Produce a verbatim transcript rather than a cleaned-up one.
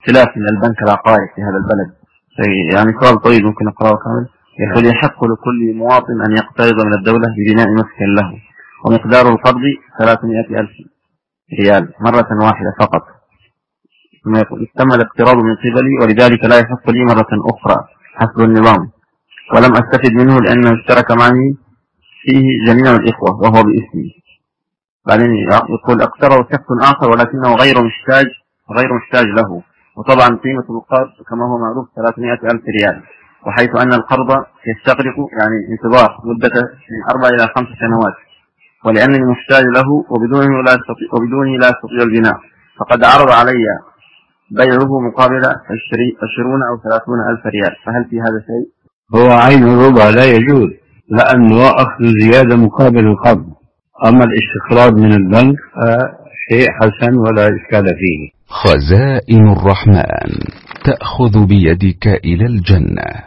اختلاف من البنك العقاري في هذا البلد. يعني سؤال طويل ممكن أقرأه كامل. يقول: يحق لكل مواطن أن يقترض من الدولة ببناء مسكن له، ومقدار القرض ثلاثمائة ألف ريال مرة واحدة فقط. ثم يقول: تم الاقتراض من قبلي، ولذلك لا يحق لي مرة أخرى حسب النظام، ولم أستفد منه لأنه اشترك معي فيه جميع الإخوة وهو باسمي. بعدين يقول: اقترض شخص آخر ولكنه غير محتاج غير محتاج له، وطبعا قيمة القرض كما هو معروف ثلاثمائة ألف ريال، وحيث أن القرض يستغرق يعني انتظار مدة من أربع إلى خمس سنوات، ولأنني محتاج له وبدونه لا استطيع وبدونه لا استطيع البناء، فقد عرض علي بيعه مقابل عشرون أو ثلاثون ألف ريال، فهل في هذا شيء؟ هو عين الربا لا يجوز، لأنه أخذ زيادة مقابل القرض. أما الاستقراض من البنك شيء حسن ولا إشكال فيه. خزائن الرحمن تأخذ بيدك إلى الجنة.